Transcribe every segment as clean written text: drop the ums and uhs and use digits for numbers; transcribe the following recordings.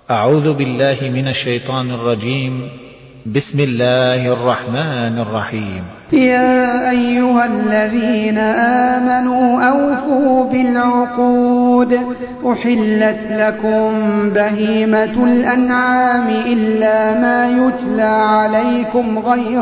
أعوذ بالله من الشيطان الرجيم. بسم الله الرحمن الرحيم. يا أيها الذين آمنوا أوفوا بالعقود أحلت لكم بهيمة الأنعام إلا ما يتلى عليكم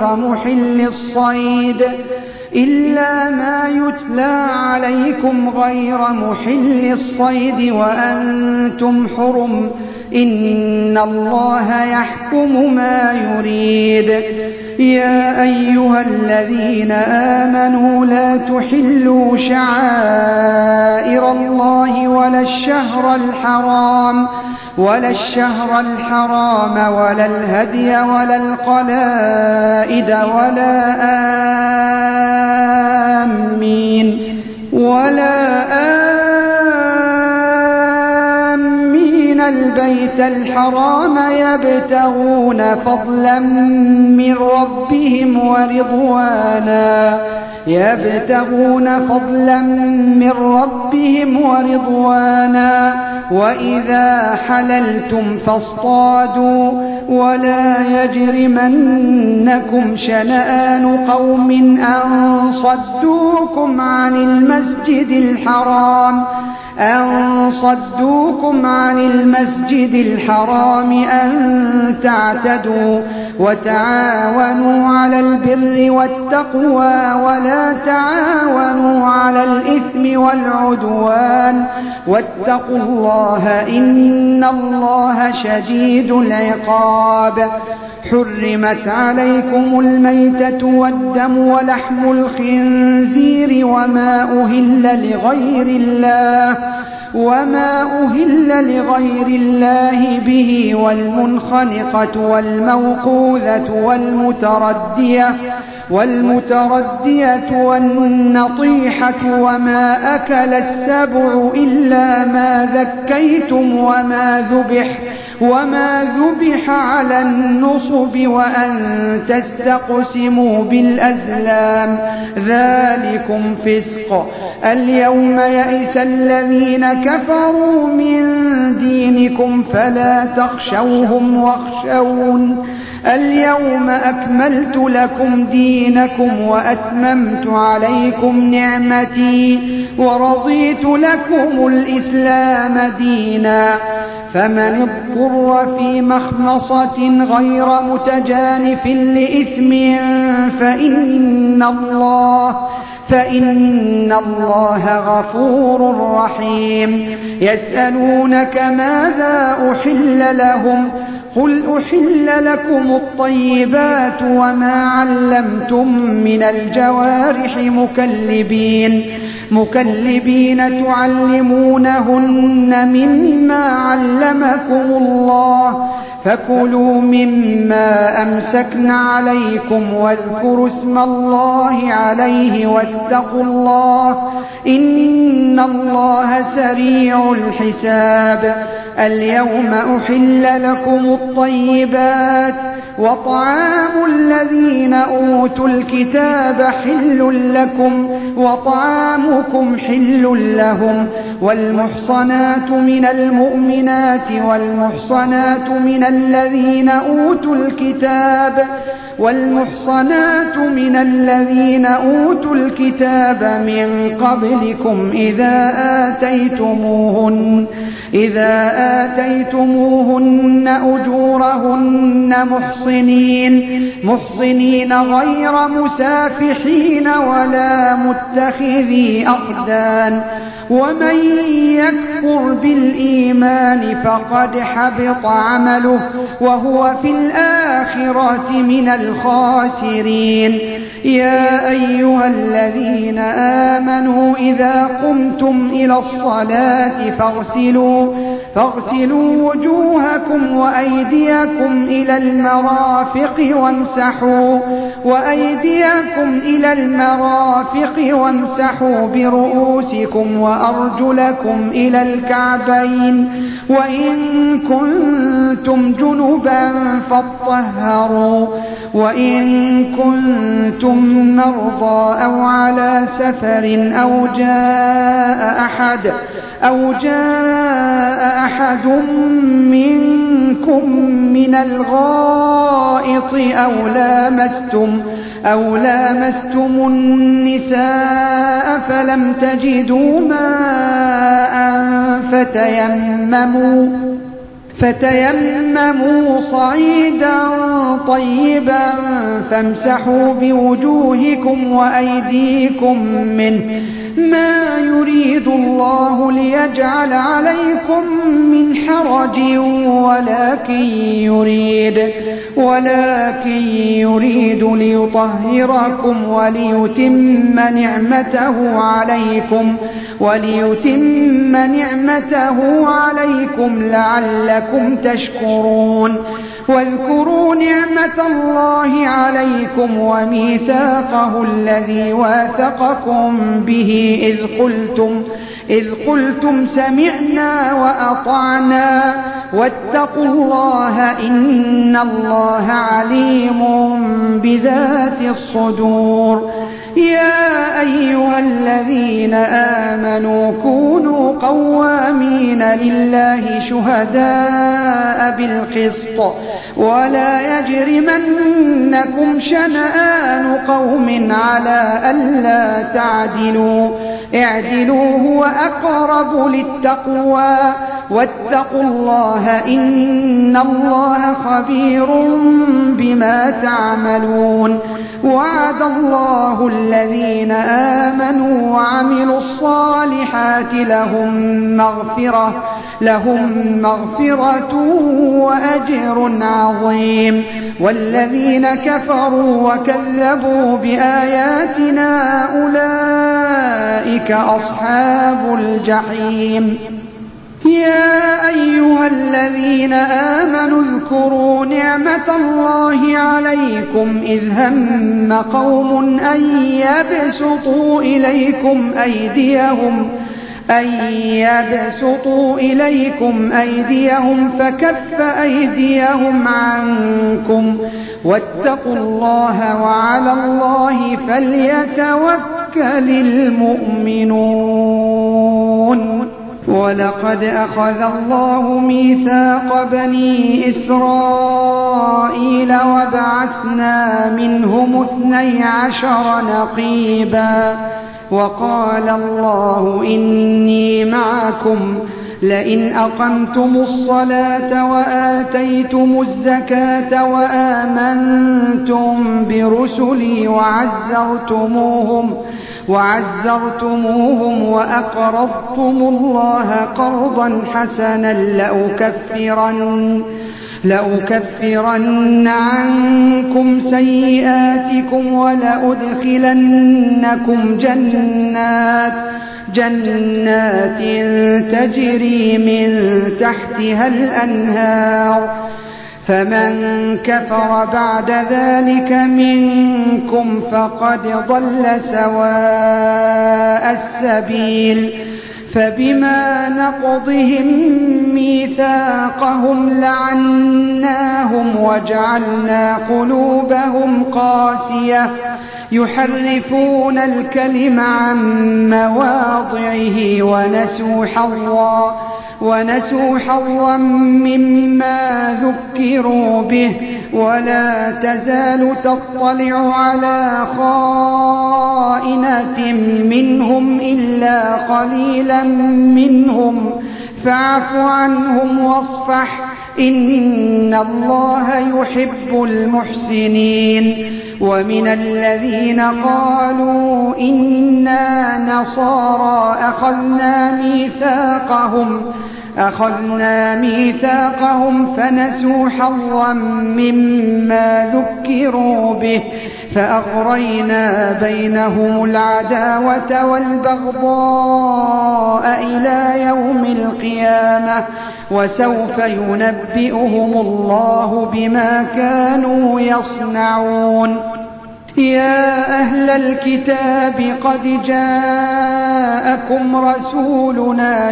غير محل الصيد وأنتم حرم إن الله يحكم ما يريد. يا أيها الذين آمنوا لا تحلوا شعائر الله ولا الشهر الحرام ولا الهدي ولا القلائد ولا آمين البيت الحرام يبتغون فضلا من ربهم ورضوانا وإذا حللتم فاصطادوا ولا يجرمنكم شنآن قوم أن صدوكم عن المسجد الحرام أن تعتدوا وتعاونوا على البر والتقوى ولا تعاونوا على الإثم والعدوان واتقوا الله إن الله شديد العقاب. حرمت عليكم الميتة والدم ولحم الخنزير وما أهل لغير الله به والمنخنقة والموقوذة والمتردية والنطيحة وما أكل السبع إلا ما ذكيتم وما ذبح على النصب وأن تستقسموا بالأزلام ذلكم فسق. اليوم يئس الذين كفروا من دينكم فلا تخشوهم واخشون. اليوم أكملت لكم دينكم وأتممت عليكم نعمتي ورضيت لكم الإسلام دينا. فمن اضطر في مخمصة غير متجانف لإثم فإن الله غفور رحيم. يسألونك ماذا أحل لهم قل أحل لكم الطيبات وما علمتم من الجوارح مكلبين تعلمونهن مما علمكم الله فكلوا مما أمسكن عليكم واذكروا اسم الله عليه واتقوا الله إن الله سريع الحساب. اليوم أحل لكم الطيبات وطعام الذين أوتوا الكتاب حل لكم وطعامكم حل لهم والمحصنات من المؤمنات والمحصنات من الذين أوتوا الكتاب من قبلكم إذا آتيتموهن أجورهن محصنين غير مسافحين ولا متخذي أخدان ومن يكفر بالإيمان فقد حبط عمله وهو في الآخرة من الخاسرين. يا أيها الذين آمنوا إذا قمتم إلى الصلاة فاغسلوا وجوهكم وأيديكم إلى المرافق وامسحوا برؤوسكم وأرجلكم إلى الكعبين وإن كنتم جنبا فاطهروا وإن كنتم مرضى أو على سفر أو جاء أحد منكم منكم من الغائط أو لامستم النساء فلم تجدوا ماء فتيمموا صعيدا طيبا فامسحوا بوجوهكم وأيديكم منه ما يريد الله ليجعل عليكم من حرج ولكن يريد ليطهركم وليتم نعمته عليكم لعلكم تشكرون. واذكروا نعمة الله عليكم وميثاقه الذي واثقكم به إذ قلتم سمعنا وأطعنا واتقوا الله إن الله عليم بذات الصدور. يا أيها الذين آمنوا كونوا قوامين لله شهداء بالقسط ولا يجرمنكم شنآن قوم على ألا تعدلوا اعدلوا هو أقرب للتقوى واتقوا الله إن الله خبير بما تعملون. وعد الله الذين آمنوا وعملوا الصالحات لهم مغفرة وأجر عظيم. والذين كفروا وكذبوا بآياتنا أولئك أصحاب الجحيم. يا أيها الذين آمنوا اذكروا نعمة الله عليكم إذ هم قوم أن يبسطوا إليكم أيديهم فكف أيديهم عنكم واتقوا الله وعلى الله فليتوكل المؤمنون. ولقد أخذ الله ميثاق بني إسرائيل وبعثنا منهم 12 نقيبا وقال الله إني معكم لئن أقمتم الصلاة وآتيتم الزكاة وآمنتم برسلي وعزرتموهم وأقرضتم الله قرضا حسنا لأكفرن عنكم سيئاتكم ولأدخلنكم جنات تجري من تحتها الأنهار فمن كفر بعد ذلك منكم فقد ضل سواء السبيل. فبما نقضهم ميثاقهم لعناهم وجعلنا قلوبهم قاسية يحرفون الكلم عن مواضعه ونسوا حظا مما ذكروا به ولا تزال تطلع على خائنة منهم إلا قليلا منهم فاعف عنهم واصفح إن الله يحب المحسنين. ومن الذين قالوا إنا نصارى أخذنا ميثاقهم فنسوا حظا مما ذكروا به فأغرينا بينهم العداوة والبغضاء إلى يوم القيامة وسوف ينبئهم الله بما كانوا يصنعون. يا أهل الكتاب قد جاءكم رسولنا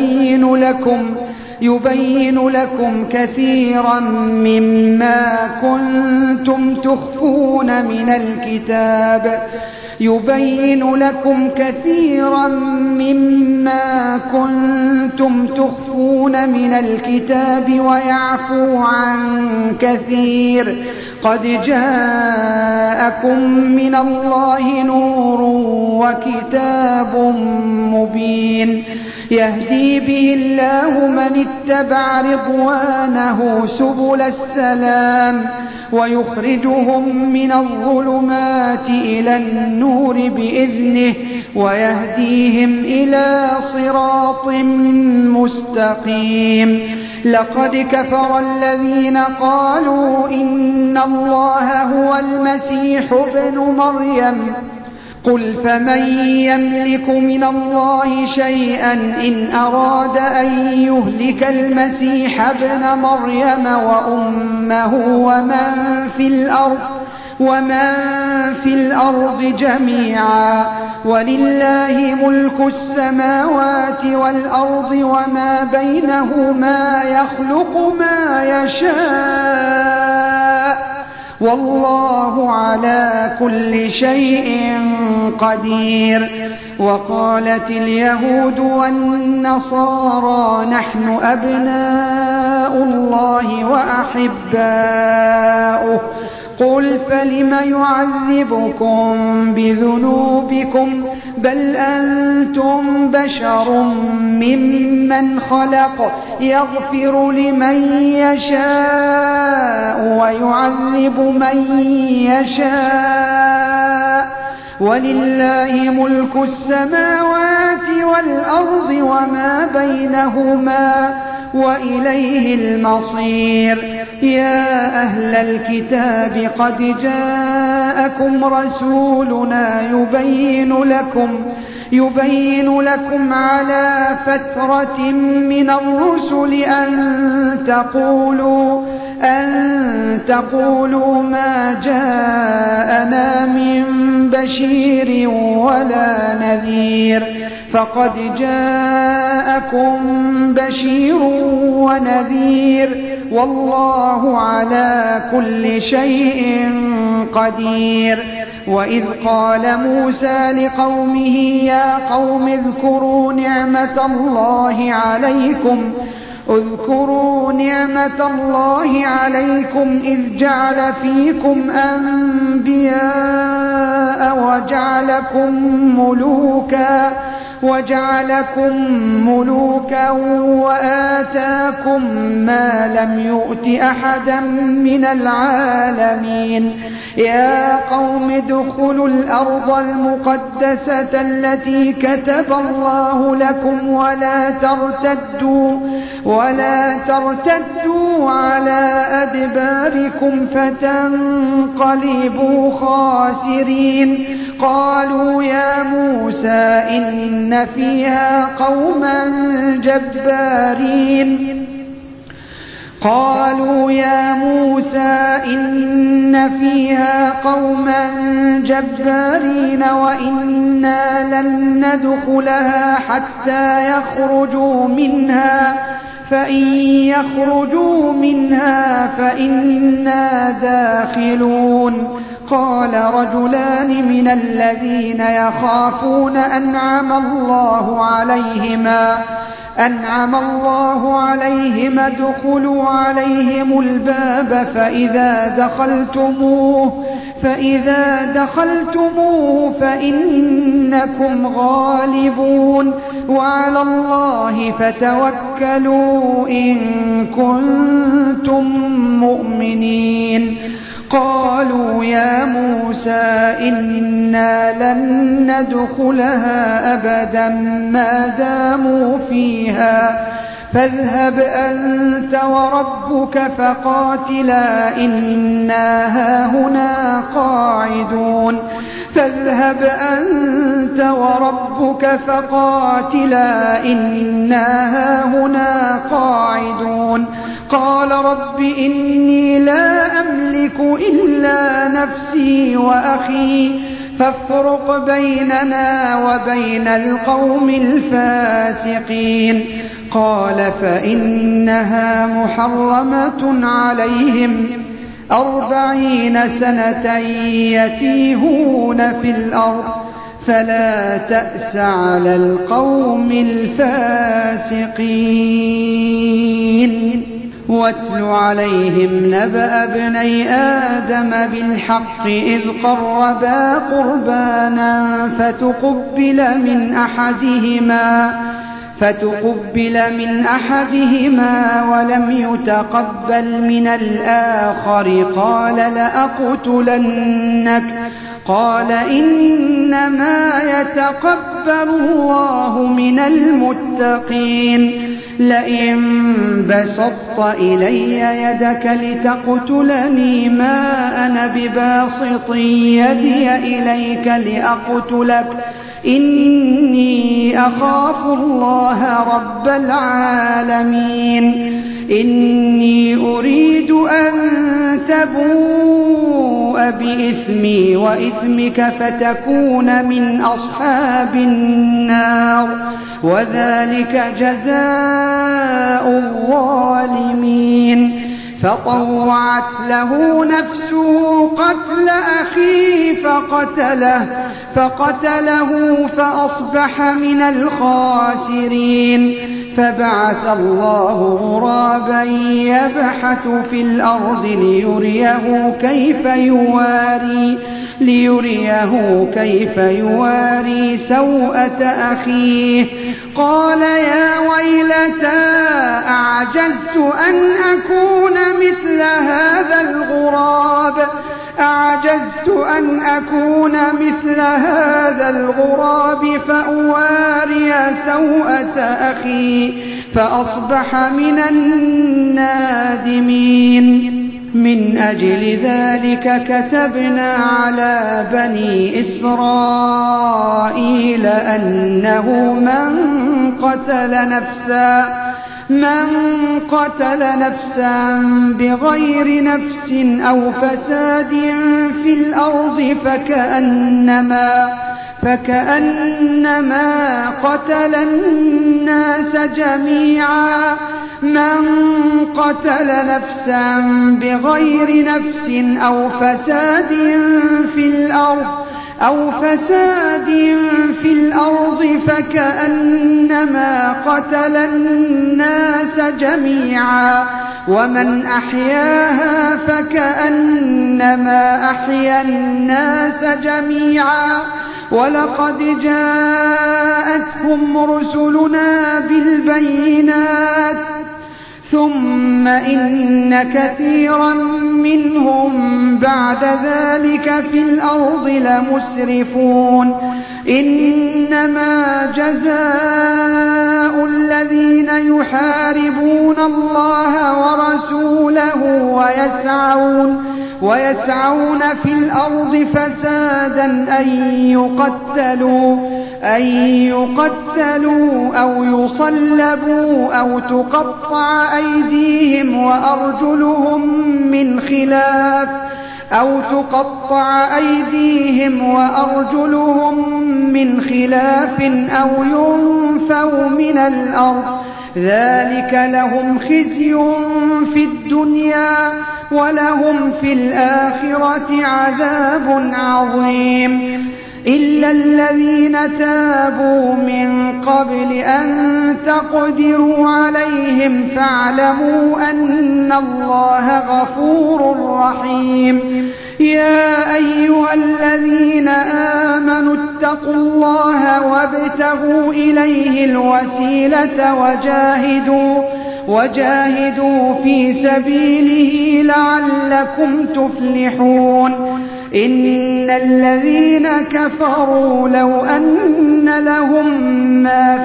يبين لكم كثيرا مما كنتم تخفون من الكتاب يبين لكم كثيرا مما كنتم تخفون من الكتاب ويعفو عن كثير. قد جاءكم من الله نور وكتاب مبين يهدي به الله من اتبع رضوانه سبل السلام ويخرجهم من الظلمات إلى النور بإذنه ويهديهم إلى صراط مستقيم. لقد كفر الذين قالوا إن الله هو المسيح ابن مريم قل فمن يملك من الله شيئا إن أراد أن يهلك المسيح ابن مريم وأمه ومن في الأرض جميعا ولله ملك السماوات والأرض وما بينهما يخلق ما يشاء والله على كل شيء قدير. وقالت اليهود والنصارى نحن أبناء الله وأحباؤه قل فلم يعذبكم بذنوبكم بل أنتم بشر ممن خلق يغفر لمن يشاء ويعذب من يشاء ولله ملك السماوات والأرض وما بينهما وإليه المصير. يا أهل الكتاب قد جاءكم رسولنا يبين لكم على فترة من الرسل أن تقولوا ما جاءنا من بشير ولا نذير فقد جاءكم بشير ونذير والله على كل شيء قدير. وإذ قال موسى لقومه يا قوم اذكروا نعمة الله عليكم إذ جعل فيكم أنبياء وجعلكم ملوكا وآتاكم ما لم يؤت أحدا من العالمين. يا قوم ادخلوا الأرض المقدسة التي كتب الله لكم ولا ترتدوا على أدباركم فتنقلبوا خاسرين. قالوا يا موسى إن فيها قوما جبارين وإنا لن ندخلها حتى يخرجوا منها فإن يخرجوا منها فإنا داخلون. قال رجلان من الذين يخافون أنعم الله عليهم ادخلوا عليهم الباب فإذا دخلتموه فإنكم غالبون وعلى الله فتوكلوا إن كنتم مؤمنين. قالوا يا موسى إنا لن ندخلها أبدا ما داموا فيها فاذهب أنت وربك فقاتلا إنا هاهنا قاعدون. قال رب إني لا أملك إلا نفسي وأخي فافرق بيننا وبين القوم الفاسقين. قال فإنها محرمة عليهم 40 سنة يتيهون في الأرض فلا تأس على القوم الفاسقين. واتل عليهم نبأ ابني آدم بالحق إذ قربا قربانا فتقبل من أحدهما ولم يتقبل من الآخر قال لأقتلنك قال إنما يتقبل الله من المتقين. لئن بسطت إلي يدك لتقتلني ما أنا بباسط يدي إليك لأقتلك إني أخاف الله رب العالمين. إني أريد أن تبوء بإثمي وإثمك فتكون من أصحاب النار وذلك جزاء الظالمين. فطوعت له نفسه قتل أخيه فقتله فأصبح من الخاسرين. فبعث الله غرابا يبحث في الأرض ليريه كيف يواري سوءة أخيه. قال يا ويلتى أعجزت أن أكون مثل هذا الغراب فأواري سوءة أخي فأصبح من النادمين. من أجل ذلك كتبنا على بني إسرائيل أنه من قتل نفسا بغير نفس أو فساد في الأرض فكأنما قتل الناس جميعا. من قتل نفسا بغير نفس أو فساد في الأرض فكأنما قتل الناس جميعا. ومن أحياها فكأنما أحيا الناس جميعا. ولقد جاءتهم رسلنا بالبينات ثم إن كثيرا منهم بعد ذلك في الأرض لمسرفون. إنما جزاء الذين يحاربون الله ورسوله ويسعون في الأرض فسادا أن يقتلوا أو يصلبوا أو تقطع أيديهم وأرجلهم من خلاف أو ينفوا من الأرض. ذلك لهم خزي في الدنيا ولهم في الآخرة عذاب عظيم. إلا الذين تابوا من قبل أن تقدروا عليهم فاعلموا أن الله غفور رحيم. يا أيها الذين آمنوا اتقوا الله وابتغوا إليه الوسيلة وجاهدوا في سبيله لعلكم تفلحون. إن الذين كفروا لو أن لهم ما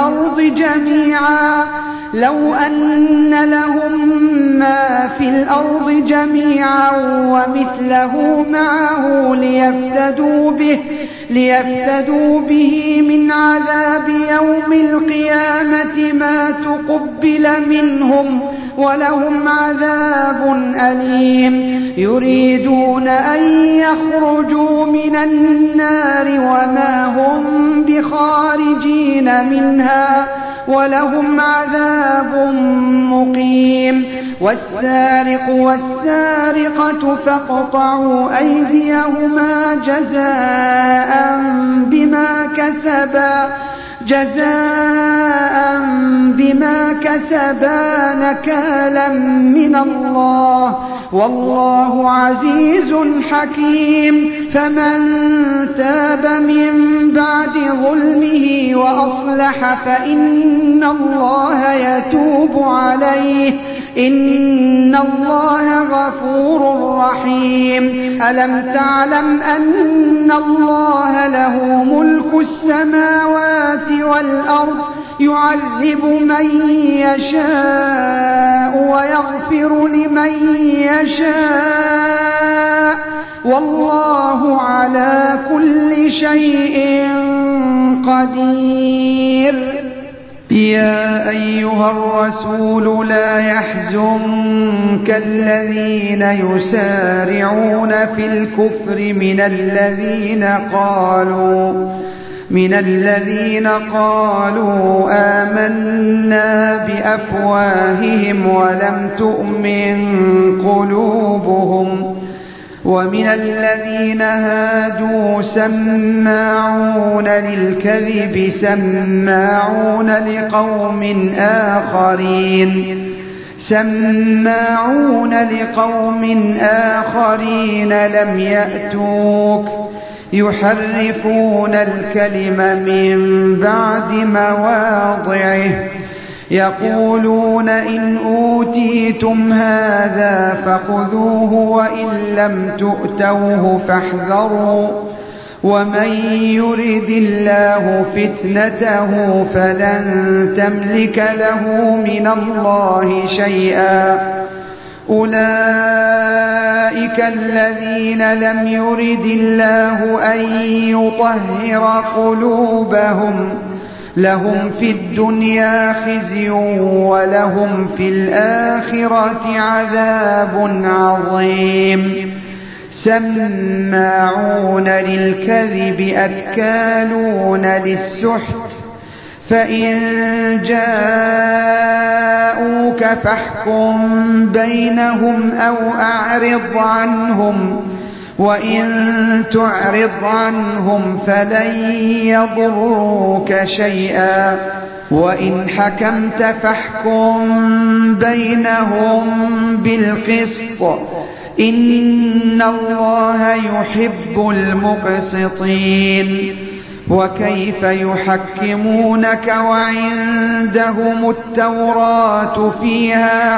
في الأرض جميعا ومثله معه ليفتدوا به من عذاب يوم القيامة ما تقبل منهم ولهم عذاب أليم. يريدون أن يخرجوا من النار وما هم بخارجين منها ولهم عذاب مقيم. والسارق والسارقة فاقطعوا أيديهما جزاء بما كسبا نكالا من الله، والله عزيز حكيم. فمن تاب من بعد ظلمه وأصلح فإن الله يتوب عليه، إن الله غفور رحيم. ألم تعلم أن الله له ملك السماوات والأرض، يعذب من يشاء ويغفر لمن يشاء، والله على كل شيء قدير. يا أيها الرسول لا يحزنك الذين يسارعون في الكفر من الذين قالوا آمنا بأفواههم ولم تؤمن قلوبهم، ومن الذين هادوا سماعون للكذب سماعون لقوم آخرين لم يأتوك، يحرفون الكلم من بعد مواضعه، يقولون إن أوتيتم هذا فخذوه وإن لم تؤتوه فاحذروا، ومن يرد الله فتنته فلن تملك له من الله شيئا. أولئك الذين لم يرد الله أن يطهر قلوبهم، لهم في الدنيا خزي ولهم في الآخرة عذاب عظيم. سماعون للكذب أكالون للسحت، فإن جاءوك فاحكم بينهم أو أعرض عنهم، وإن تعرض عنهم فلن يضروك شيئا، وإن حكمت فاحكم بينهم بالقسط، إن الله يحب المقسطين. وكيف يحكمونك وعندهم التوراة فيها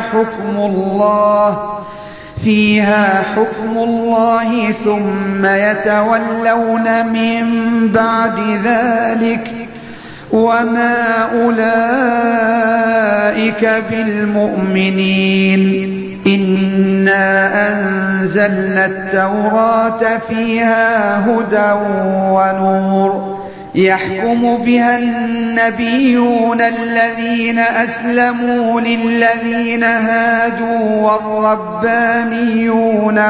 حكم الله ثم يتولون من بعد ذلك، وما أولئك بالمؤمنين. إنا أنزلنا التوراة فيها هدى ونور، يحكم بها النبيون الذين أسلموا للذين هادوا والربانيون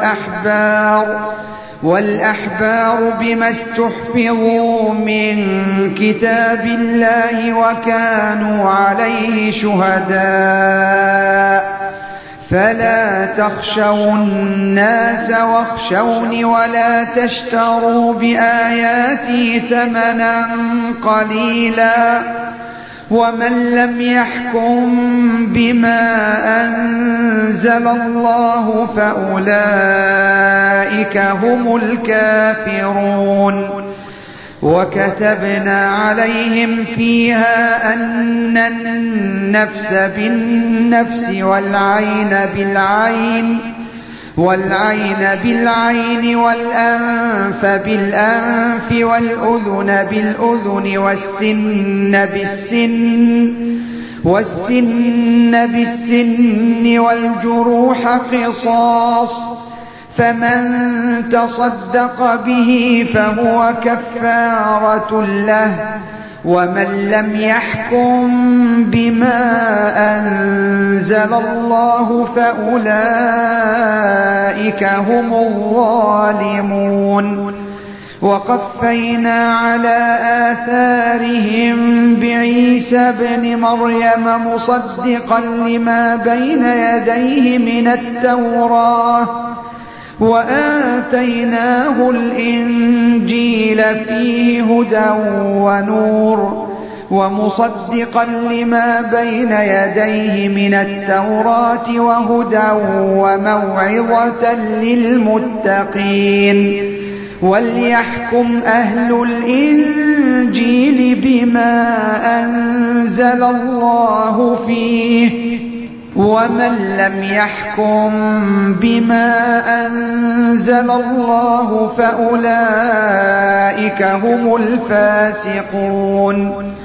والأحبار بما استحفظوا من كتاب الله وكانوا عليه شهداء. فلا تخشوا الناس واخشوني ولا تشتروا بآياتي ثمنا قليلا، ومن لم يحكم بما أنزل الله فأولئك هم الكافرون. وكتبنا عليهم فيها أن النفس بالنفس والعين بالعين والأنف بالأنف والأذن بالأذن والسن بالسن والجروح قصاص، فمن تصدق به فهو كفارة له، ومن لم يحكم بما أنزل الله فأولئك هم الظالمون. وقفينا على آثارهم بعيسى ابن مريم مصدقا لما بين يديه من التوراة وآتيناه الإنجيل فيه هدى ونور ومصدقا لما بين يديه من التوراة وهدى وموعظة للمتقين وليحكم أهل الإنجيل بما أنزل الله فيه ومن لم يحكم بما أنزل الله فأولئك هم الفاسقون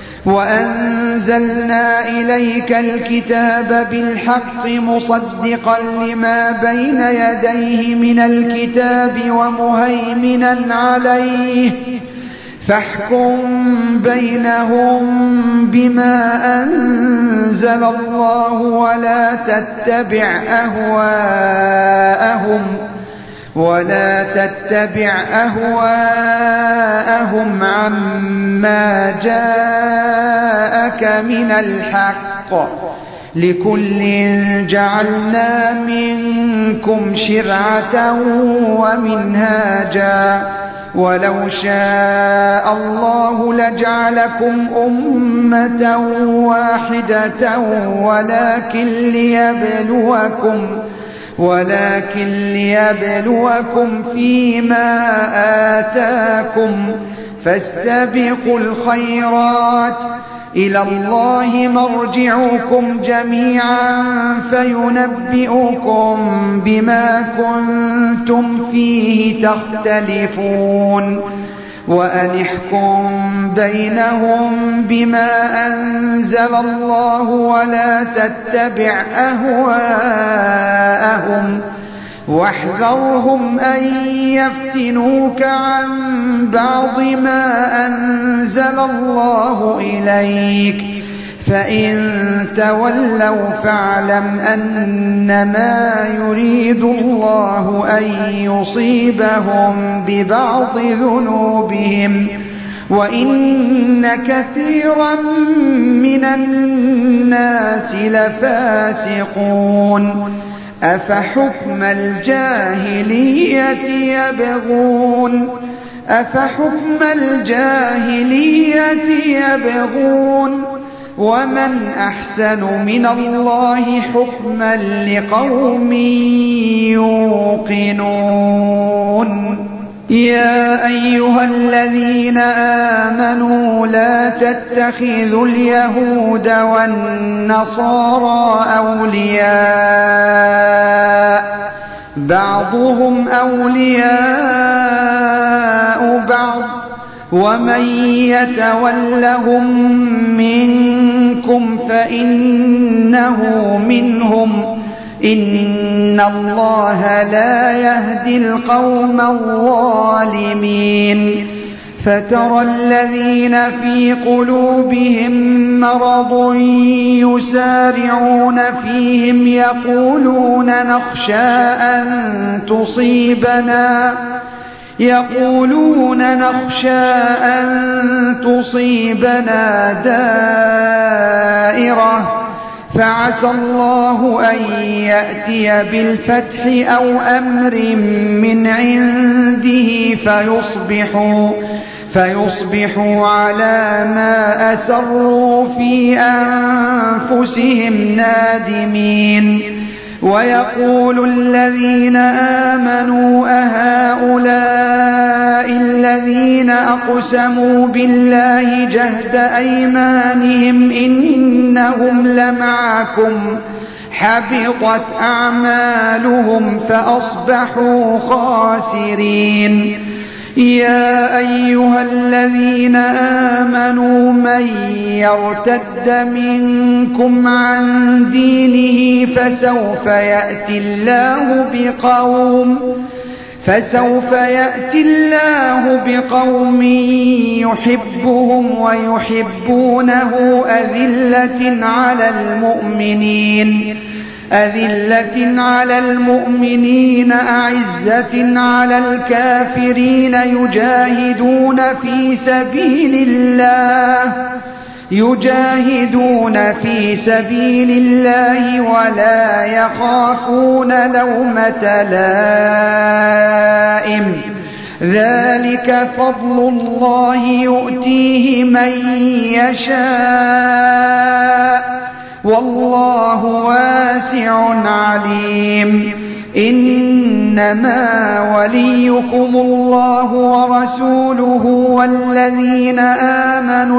وأنزلنا إليك الكتاب بالحق مصدقا لما بين يديه من الكتاب ومهيمنا عليه فاحكم بينهم بما أنزل الله ولا تتبع أهواءهم عما جاءك من الحق لكل جعلنا منكم شرعة ومنهاجا ولو شاء الله لجعلكم أمة واحدة ولكن ليبلوكم فيما آتاكم فاستبقوا الخيرات إلى الله مرجعكم جميعا فينبئكم بما كنتم فيه تختلفون وأن احكم بينهم بما أنزل الله ولا تتبع أهواءهم واحذرهم أن يفتنوك عن بعض ما أنزل الله إليك فإن تولوا فاعلم أنما يريد الله أن يصيبهم ببعض ذنوبهم وإن كثيرا من الناس لفاسقون أفحكم الجاهلية يبغون ومن أحسن من الله حكما لقوم يوقنون يا أيها الذين آمنوا لا تتخذوا اليهود والنصارى أولياء بعضهم أولياء بعض ومن يتولهم منكم فإنه منهم إن الله لا يهدي القوم الظالمين فترى الذين في قلوبهم مرض يسارعون فيهم يقولون نخشى أن تصيبنا دائرة فعسى الله أن يأتي بالفتح أو أمر من عنده فيصبحوا على ما أسروا في أنفسهم نادمين ويقول الذين آمنوا أهؤلاء الذين أقسموا بالله جهد أيمانهم إنهم لمعكم حبطت أعمالهم فأصبحوا خاسرين يا أيها الذين آمنوا من يرتد منكم عن دينه فسوف يأتي الله بقوم يحبهم ويحبونه أذلة على المؤمنين أعزة على الكافرين يجاهدون في سبيل الله ولا يخافون لومة لائم ذلك فضل الله يؤتيه من يشاء والله واسع عليم إنما وليكم الله ورسوله والذين آمنوا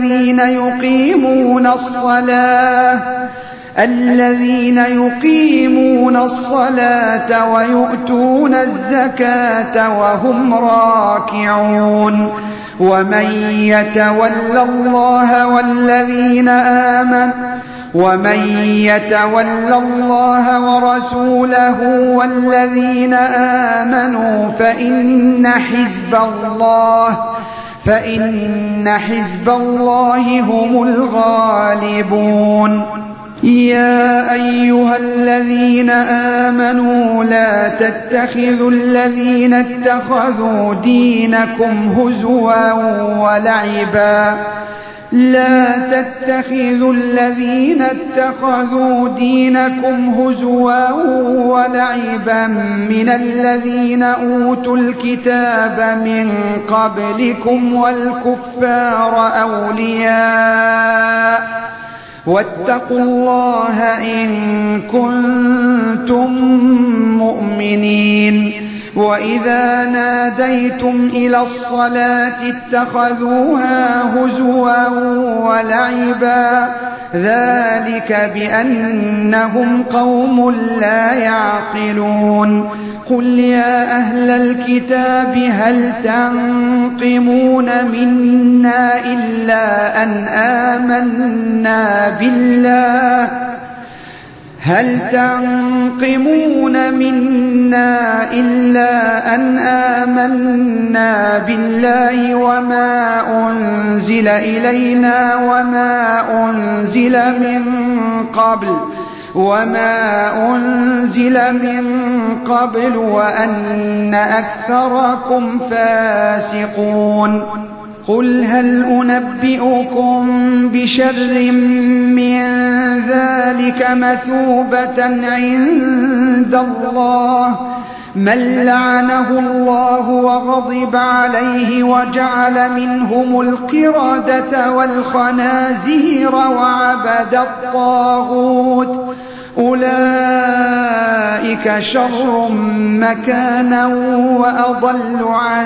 الذين يقيمون الصلاة ويؤتون الزكاة وهم راكعون ومن يتول الله ورسوله والذين آمنوا فإن حزب الله هم الغالبون يا أيها الذين آمنوا لا تتخذوا الذين اتخذوا دينكم هزوا ولعبا من الذين أوتوا الكتاب من قبلكم والكفار أولياء واتقوا الله إن كنتم مؤمنين وإذا ناديتم إلى الصلاة اتخذوها هزوا ولعبا ذلك بأنهم قوم لا يعقلون قل يا أهل الكتاب هل تنقمون منا إلا أن آمنا بالله وما أنزل إلينا وما أنزل من قبل وأن أكثركم فاسقون قل هل أنبئكم بشر من ذلك مثوبة عند الله من لعنه الله وغضب عليه وجعل منهم القردة والخنازير وعبد الطاغوت أولئك شر مكانا وأضل عن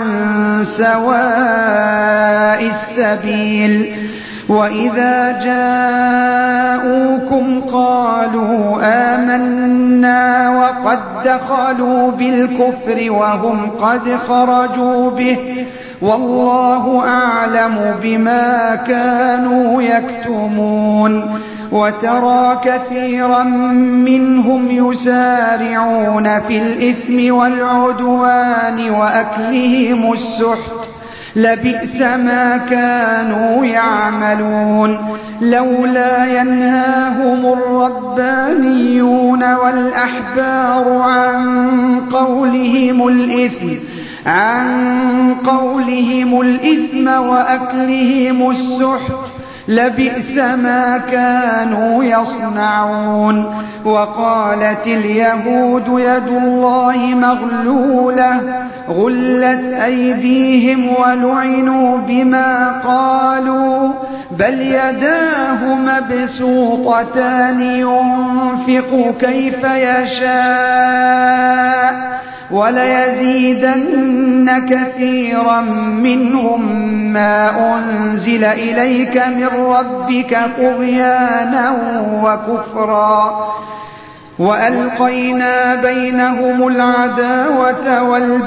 سواء السبيل وإذا جاءوكم قالوا آمنا وقد دخلوا بالكفر وهم قد خرجوا به والله أعلم بما كانوا يكتمون وترى كثيرا منهم يسارعون في الإثم والعدوان وأكلهم السحت لبئس ما كانوا يعملون لولا ينهاهم الربانيون والأحبار عن قولهم الإثم وأكلهم السحت لبئس ما كانوا يصنعون وقالت اليهود يد الله مغلولة غلت أيديهم ولعنوا بما قالوا بل يداه مبسوطتان ينفق كيف يشاء وليزيدن كثيرا منهم ما أنزل إليك من ربك طغيانا وكفرا وألقينا بينهم العداوة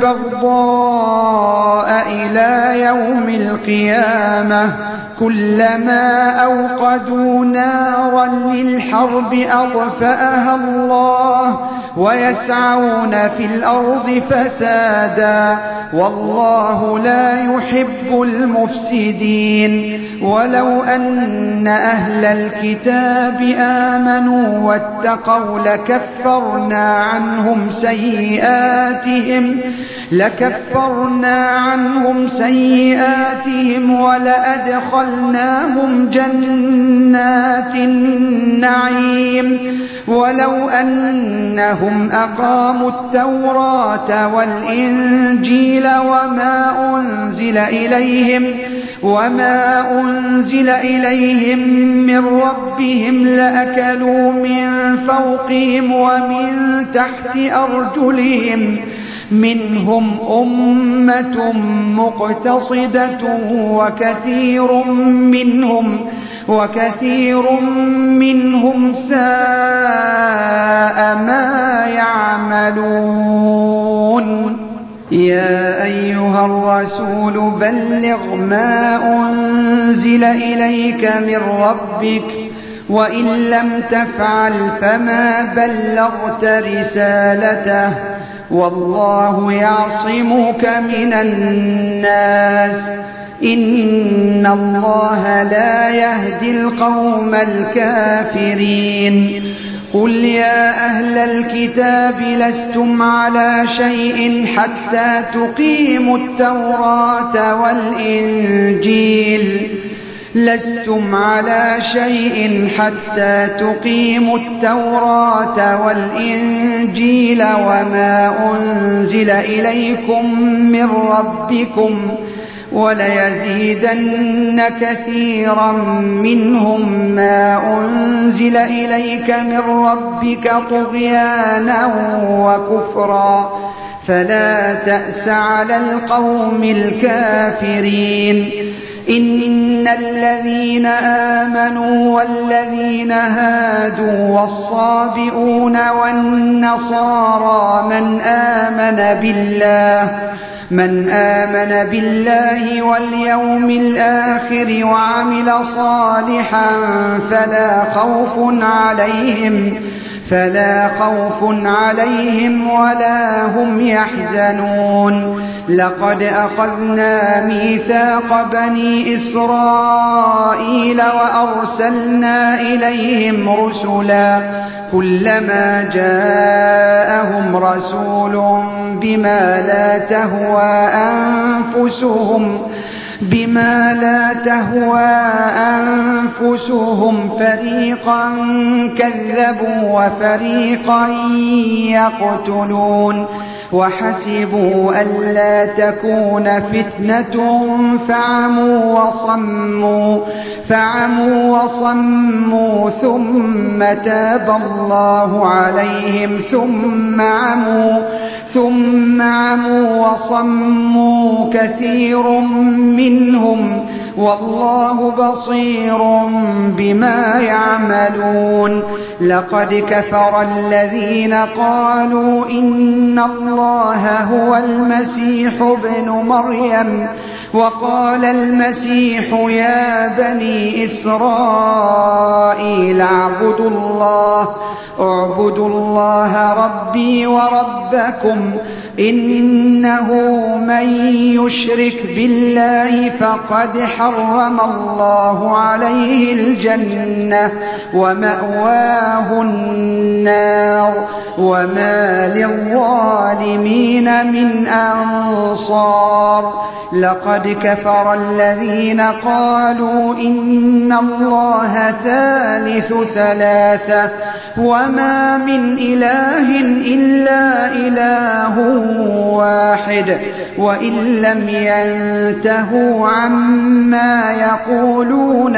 والبغضاء إلى يوم القيامة كلما أوقدوا نارا للحرب أطفأها الله ويسعون في الأرض فسادا والله لا يحب المفسدين ولو أن أهل الكتاب آمنوا واتقوا لكفرنا عنهم سيئاتهم ولأدخلناهم جنات النعيم ولو أنهم أقاموا التوراة والإنجيل وما أنزل إليهم من ربهم لأكلوا من فوقهم ومن تحت أرجلهم منهم أمة مقتصدة وكثير منهم ساء ما يعملون. يا أيها الرسول بلغ ما أنزل إليك من ربك وإن لم تفعل فما بلغت رسالته والله يعصمك من الناس إن الله لا يهدي القوم الكافرين. قل يا أهل الكتاب لستم على شيء حتى تقيموا التوراة والإنجيل وما أنزل إليكم من ربكم وليزيدن كثيرا منهم ما أنزل إليك من ربك طغيانا وكفرا فلا تأس على القوم الكافرين. إن الذين آمنوا والذين هادوا والصابئون والنصارى من آمن بالله واليوم الآخر وعمل صالحا فلا خوف عليهم ولا هم يحزنون. لقد أخذنا ميثاق بني إسرائيل وأرسلنا إليهم رسلا كلما جاءهم رسول بما لا تهوى أنفسهم فريقا كذبوا وفريقا يقتلون وحسبوا ألا تكون فتنة فعموا وصموا ثم تاب الله عليهم ثم عموا وصموا كثير منهم والله بصير بما يعملون. لقد كفر الذين قالوا إن الله هو المسيح ابن مريم وقال المسيح يا بني إسرائيل اعبدوا الله ربي وربكم إنه من يشرك بالله فقد حرم الله عليه الجنة ومأواه النار وما للظالمين من أنصار. لقد كفر الذين قالوا إن الله ثالث ثلاثة وما من إله إلا إله واحد وإن لم ينتهوا عما يقولون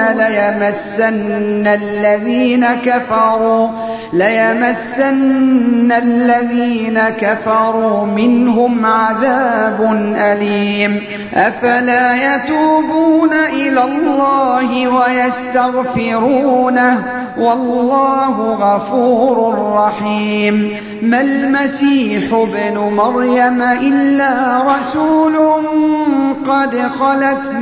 ليمسن الذين كفروا منهم عذاب أليم. أفلا يتوبون إلى الله ويستغفرونه والله غفور رحيم. ما المسيح ابن مريم إلا رسول قد خلت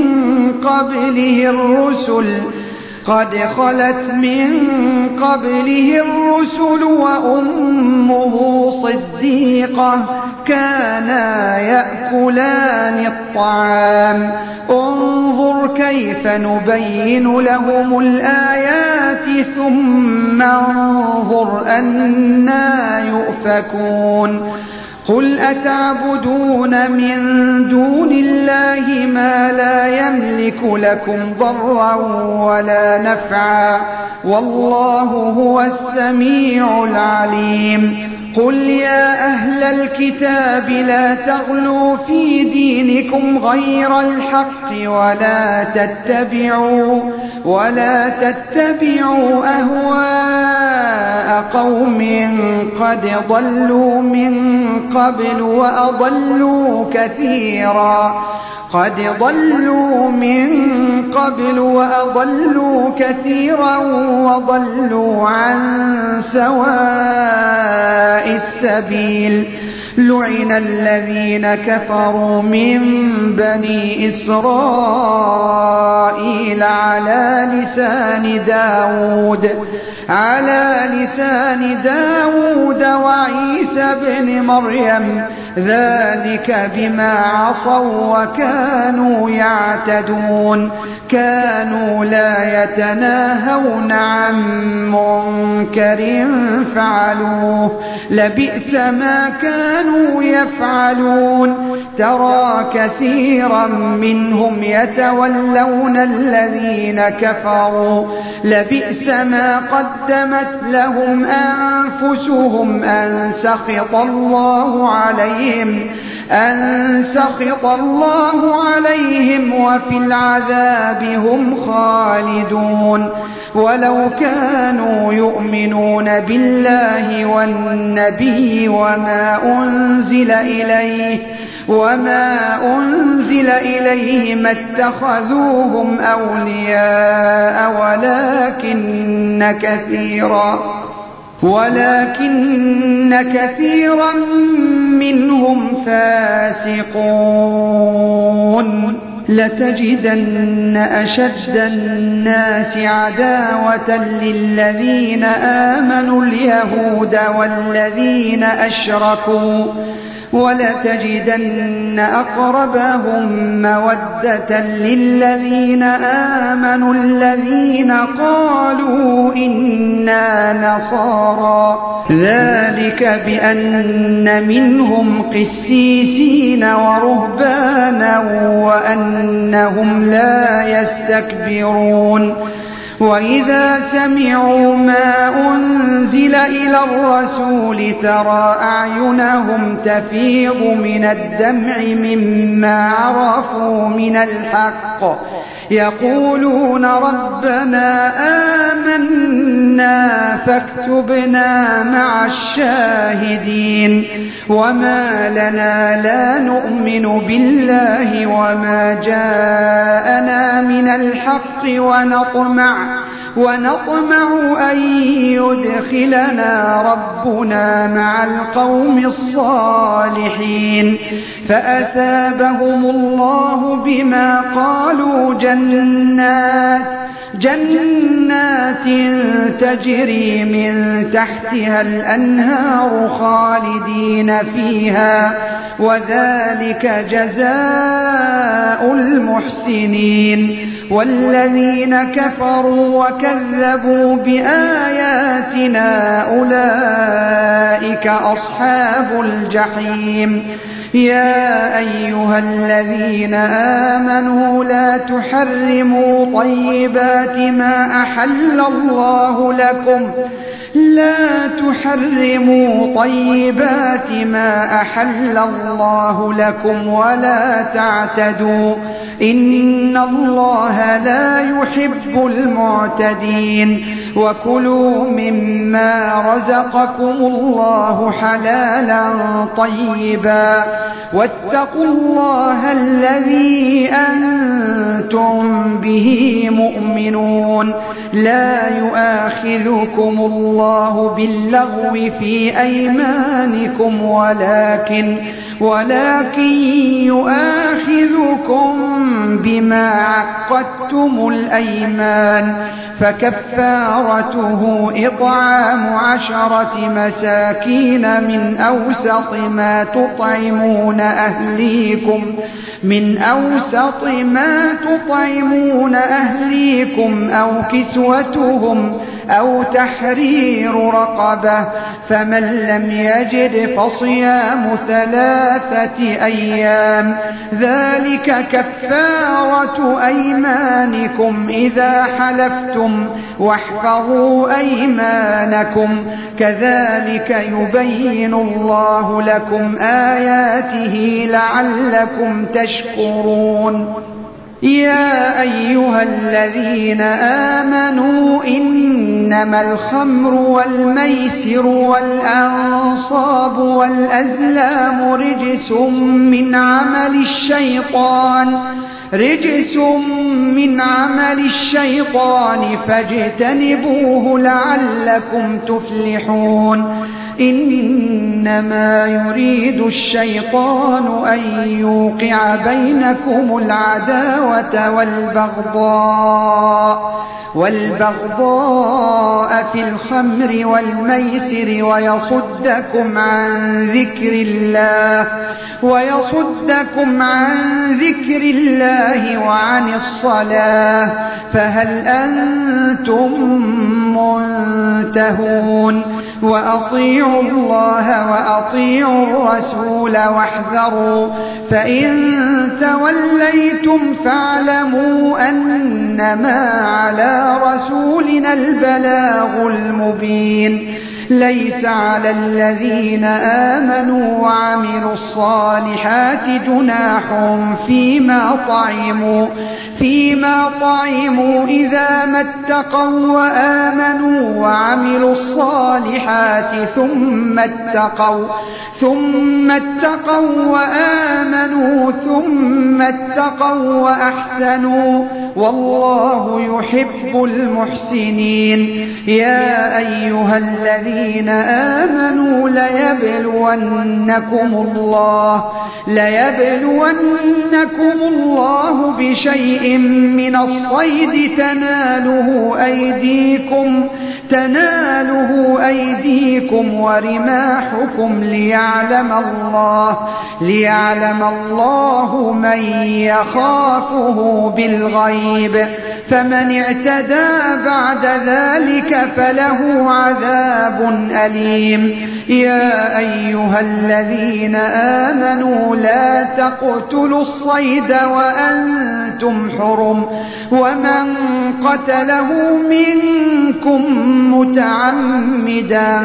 من قبله الرسل وأمه صديقة كانا يأكلان الطعام انظر كيف نبين لهم الآيات ثم انظر أنى يؤفكون قل أتعبدون من دون الله ما لا يملك لكم ضرا ولا نفعا والله هو السميع العليم قل يا أهل الكتاب لا تغلوا في دينكم غير الحق ولا تتبعوا أهواء قوم قد ضلوا من قبل وأضلوا كثيرا وضلوا عن سواء السبيل لعن الذين كفروا من بني إسرائيل على لسان داود وعيسى بن مريم ذلك بما عصوا وكانوا يعتدون كانوا لا يتناهون عن منكر فعلوه لبئس ما كانوا يفعلون ترى كثيرا منهم يتولون الذين كفروا لبئس ما قدمت لهم أنفسهم أن سخط الله عليهم وفي العذاب هم خالدون ولو كانوا يؤمنون بالله والنبي وما أنزل إليه ما اتخذوهم أولياء ولكن كثيرا منهم فاسقون لتجدن أشد الناس عداوة للذين آمنوا اليهود والذين أشركوا ولتجدن أقربهم مودة للذين آمنوا الذين قالوا إنا نصارى ذلك بأن منهم قسيسين ورهبانا وأنهم لا يستكبرون وإذا سمعوا ما أنزل إلى الرسول ترى أعينهم تفيض من الدمع مما عرفوا من الحق يقولون ربنا آمنا فاكتبنا مع الشاهدين وما لنا لا نؤمن بالله وما جاءنا من الحق ونطمع أن يدخلنا ربنا مع القوم الصالحين فأثابهم الله بما قالوا جنات تجري من تحتها الأنهار خالدين فيها وذلك جزاء المحسنين والذين كفروا وكذبوا بآياتنا أولئك أصحاب الجحيم يا أيها الذين آمنوا لا تحرموا طيبات ما أحل الله لكم ولا تعتدوا إن الله لا يحب المعتدين وكلوا مما رزقكم الله حلالا طيبا واتقوا الله الذي أنتم به مؤمنون لا يؤاخذكم الله باللغو في أيمانكم ولكن يؤاخذكم بما عقدتم الأيمان فكفارته إطعام 10 مساكين من أوسط ما تطعمون أهليكم من أوسط ما تطعمون أهليكم أو كسوتهم أو تحرير رقبة، فمن لم يجد فصيام 3 أيام، ذلك كفارة أيمانكم إذا حلفتم، واحفظوا أيمانكم، كذلك يبين الله لكم آياته لعلكم تشكرون. يا أيها الذين آمنوا إنما الخمر والميسر والأنصاب والأزلام رجس من عمل الشيطان فاجتنبوه لعلكم تفلحون. إنما يريد الشيطان أن يوقع بينكم العداوة والبغضاء في الخمر والميسر ويصدكم عن ذكر الله وعن الصلاة، فهل أنتم منتهون؟ وأطيعوا الله وأطيعوا الرسول واحذروا، فإن توليتم فاعلموا أنما على رسولنا البلاغ المبين. ليس على الذين آمنوا وعملوا الصالحات جناح فيما طعموا إذا ما اتقوا وآمنوا وعملوا الصالحات ثم اتقوا وآمنوا ثم اتقوا وأحسنوا، والله يحب المحسنين. يا أيها الذين آمنوا ليبلونكم الله بشيء من الصيد تناله أيديكم ورماحكم ليعلم الله من يخافه بالغيب، فمن اعتدى بعد ذلك فله عذاب أليم. يا أيها الذين آمنوا لا تقتلوا الصيد وأنتم حرم، ومن قتله منكم متعمدا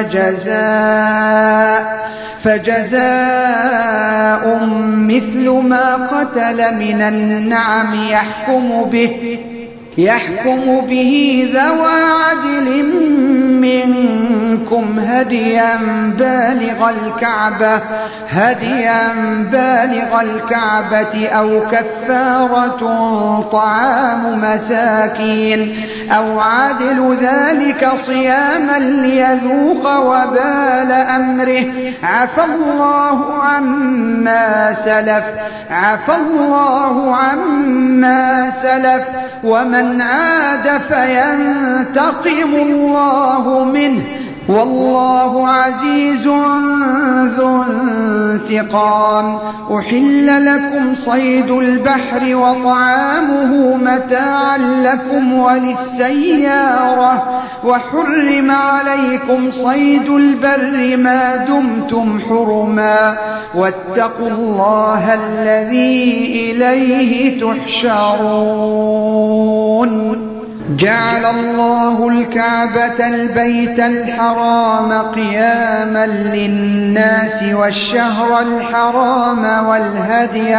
فجزاء مثل ما قتل من النعم يحكم به ذوى عدل منكم هديا بالغ الكعبة أو كفارة طعام مساكين أو عدل ذلك صياما ليذوق وبال أمره. عفى الله عما سلف ومن عاد فينتقم الله منه، والله عزيز ذو انتقام. أحل لكم صيد البحر وطعامه متاعا لكم وللسيارة، وحرم عليكم صيد البر ما دمتم حرما، واتقوا الله الذي إليه تحشرون. جعل الله الكعبة البيت الحرام قياما للناس والشهر الحرام والهدي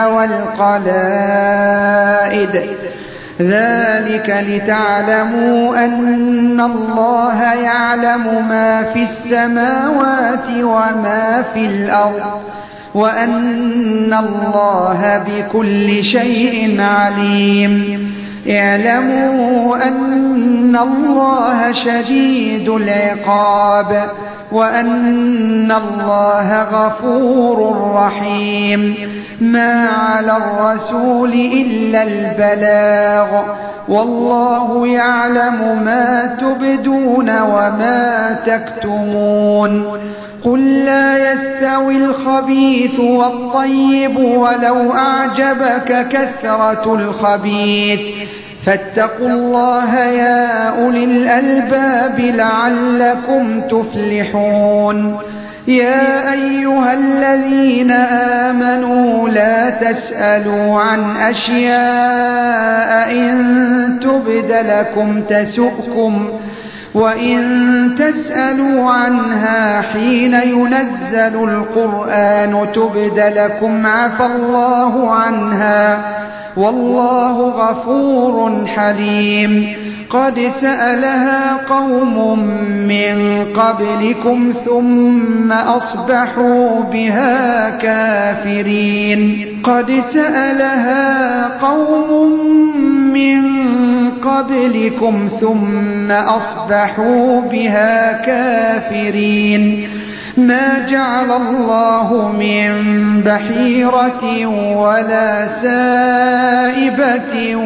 والقلائد، ذلك لتعلموا أن الله يعلم ما في السماوات وما في الأرض، وأن الله بكل شيء عليم. اعلموا أن الله شديد العقاب، وأن الله غفور رحيم. ما على الرسول إلا البلاغ، والله يعلم ما تبدون وما تكتمون. قل لا يستوي الخبيث والطيب ولو أعجبك كثرة الخبيث فاتقوا الله يا أولي الألباب لعلكم تفلحون يا أيها الذين آمنوا لا تسألوا عن أشياء إن تبد لكم تسؤكم وإن تسألوا عنها حين ينزل القرآن تبد لكم عفى الله عنها والله غفور حليم قد سألها قوم من قبلكم ثم أصبحوا بها كافرين قد سألها قوم من قبلكم ثم أصبحوا بها كافرين ما جعل الله من بحيرة ولا سائبة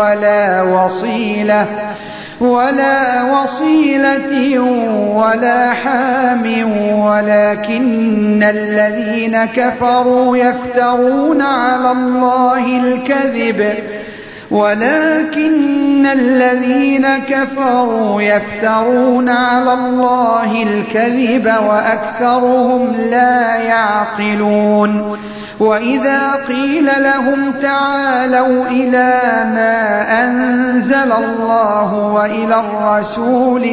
ولا وصيلة ولا حام ولكن الذين كفروا يفترون على الله الكذب وأكثرهم لا يعقلون وإذا قيل لهم تعالوا إلى ما أنزل الله وإلى الرسول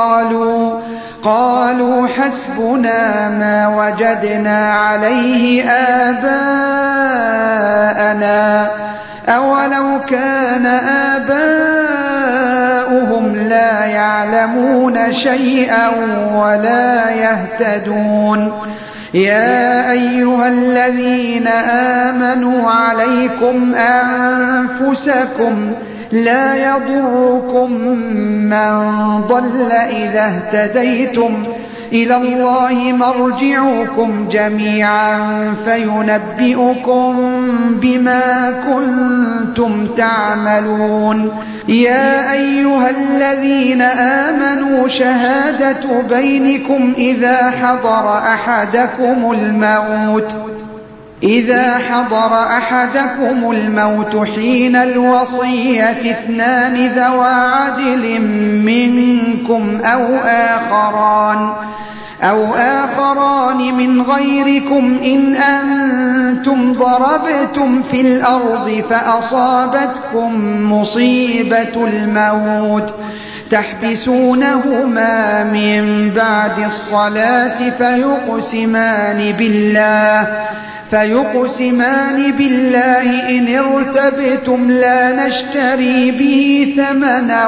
قالوا حسبنا ما وجدنا عليه آباءنا أولو كان آباؤهم لا يعلمون شيئا ولا يهتدون يا أيها الذين آمنوا عليكم أنفسكم لا يضركم من ضل إذا اهتديتم إلى الله مرجعكم جميعا فينبئكم بما كنتم تعملون يا أيها الذين آمنوا شهادة بينكم إذا حضر أحدكم الموت حين الوصية 2 ذوى عدل منكم أو آخران من غيركم إن أنتم ضربتم في الأرض فأصابتكم مصيبة الموت تحبسونهما من بعد الصلاة فيقسمان بالله إن ارتبتم لا نشتري به ثمنا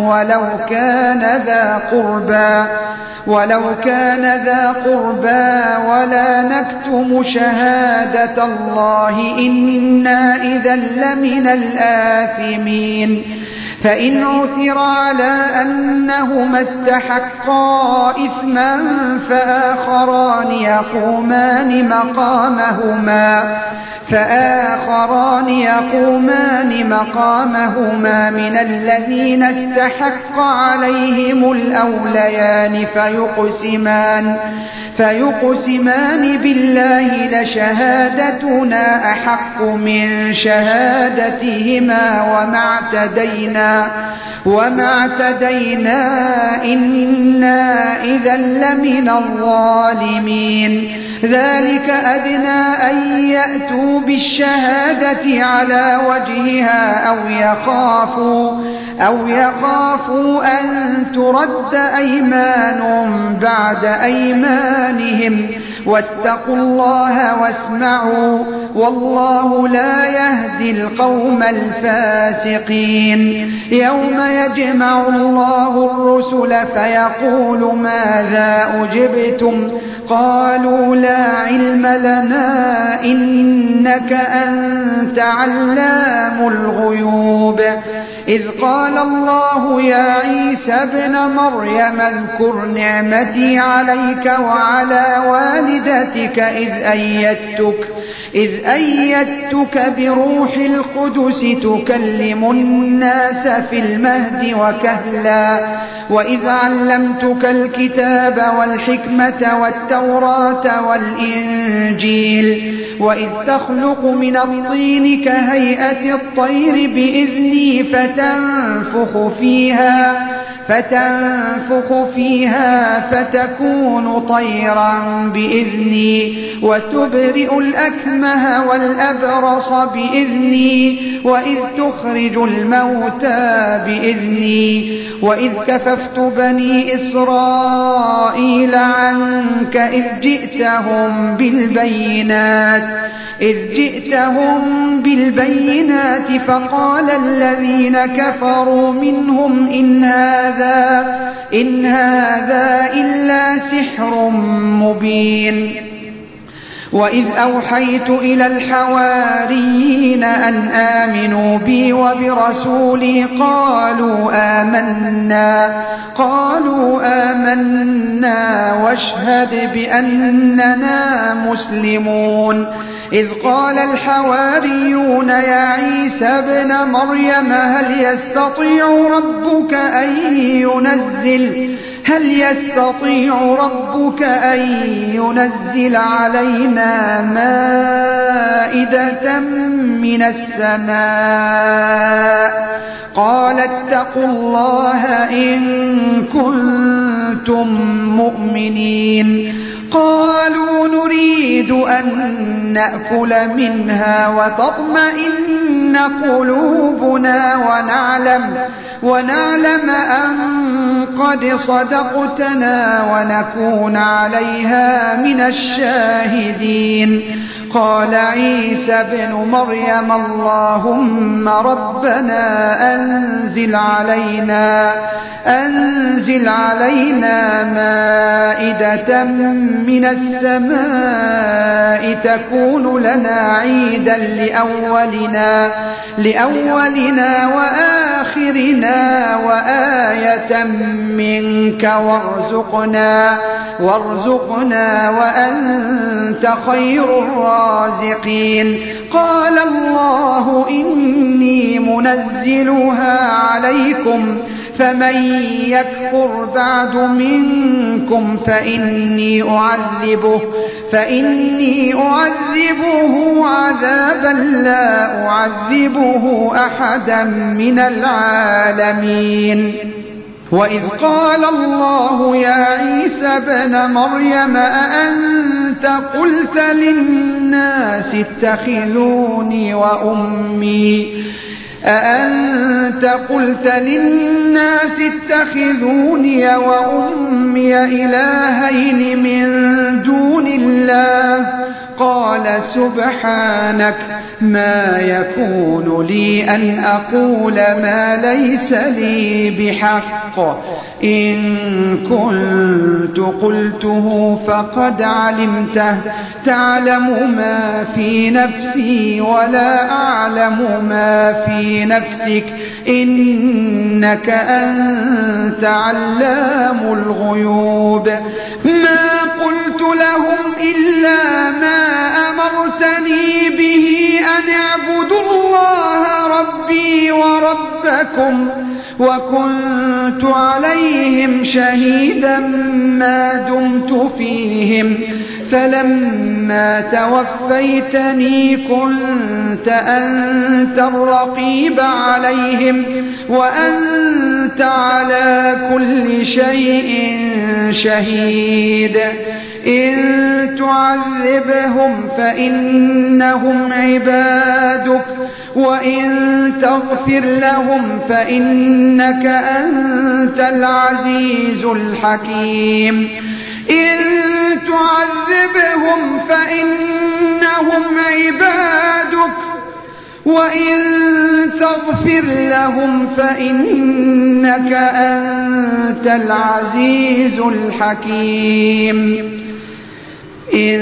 ولو كان ذا قربى ولا نكتم شهادة الله إنا إذا لمن الآثمين فإن عثر على أنهما استحقا إثما فآخران يقومان مقامهما من الذين استحق عليهم الأوليان فيقسمان بالله لشهادتنا أحق من شهادتهما وما اعتدينا إنا إذا لمن الظالمين ذلك أدنى أن يأتوا بالشهادة على وجهها أو يخافوا أن ترد أيمان بعد أيمانهم واتقوا الله واسمعوا والله لا يهدي القوم الفاسقين يوم يجمع الله الرسل فيقول ماذا أجبتم قالوا لا علم لنا إنك أنت علام الغيوب إذ قال الله يا عيسى ابن مريم اذكر نعمتي عليك وعلى والدتك إذ أيدتك بروح القدس تكلم الناس في المهد وكهلا وإذ علمتك الكتاب والحكمة والتوراة والإنجيل وإذ تخلق من الطين كهيئة الطير بإذني فتنفخ فيها فتكون طيرا بإذني وتبرئ الأكمه والأبرص بإذني وإذ تخرج الموتى بإذني وإذ كففت بني إسرائيل عنك إذ جئتهم بالبينات فقال الذين كفروا منهم إن هذا إلا سحر مبين وإذ أوحيت إلى الحواريين أن آمنوا بي وبرسولي قالوا آمنا واشهد بأننا مسلمون إذ قال الحواريون يا عيسى ابن مريم هل يستطيع ربك أن ينزل علينا مائدة من السماء قال اتقوا الله إن كنتم مؤمنين قالوا نريد أن نأكل منها وتطمئن قلوبنا ونعلم أن قد صدقتنا ونكون عليها من الشاهدين قال عيسى ابن مريم اللهم ربنا أنزل علينا مائدة من السماء تكون لنا عيدا لأولنا وآخرنا وآية منك وارزقنا وأنت خير الرازقين قال الله إني منزلها عليكم فمن يكفر بعد منكم فإني أعذبه عذابا لا أعذبه أحدا من العالمين وإذ قال الله يا عيسى ابن مريم أأنت قلت للناس اتخذوني وأمي إلهين من دون الله قال سبحانك ما يكون لي أن أقول ما ليس لي بحق إن كنت قلته فقد علمته تعلم ما في نفسي ولا أعلم ما في نفسك إنك أنت علام الغيوب ما قلت لهم إلا ما أمرتني به أن اعبدوا الله ربي وربكم وكنت عليهم شهيدا ما دمت فيهم فلما توفيتني كنت أنت الرقيب عليهم وأنت على كل شيء شهيد إن تعذبهم فإنهم عبادك وإن تغفر لهم فإنك أنت العزيز الحكيم إن تعذبهم فإنهم عبادك وإن تغفر لهم فإنك أنت العزيز الحكيم إن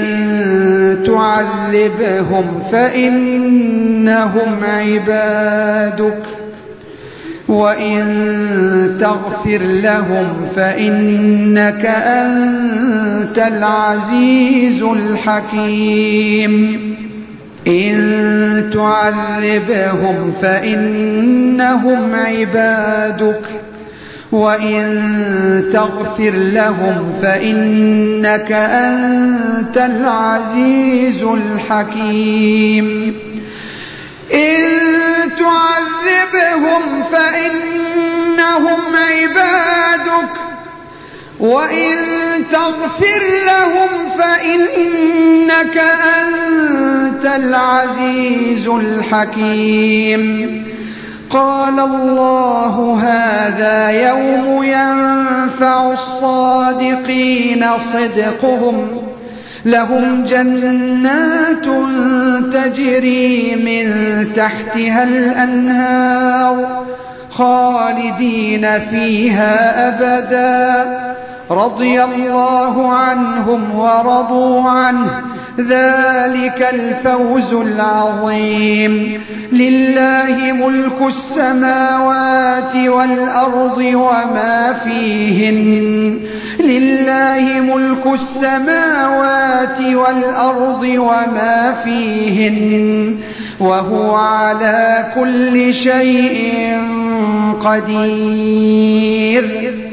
تعذبهم فإنهم عبادك وإن تغفر لهم فإنك أنت العزيز الحكيم إن تعذبهم فإنهم عبادك وإن تغفر لهم فإنك أنت العزيز الحكيم إن تعذبهم فإنهم عبادك وإن تغفر لهم فإنك أنت العزيز الحكيم قال الله هذا يوم ينفع الصادقين صدقهم لهم جنات تجري من تحتها الأنهار خالدين فيها أبدا رضي الله عنهم ورضوا عنه ذلك الفوز العظيم لله ملك السماوات والأرض وما فيهن لله ملك السماوات والأرض وما فيهن وهو على كل شيء قدير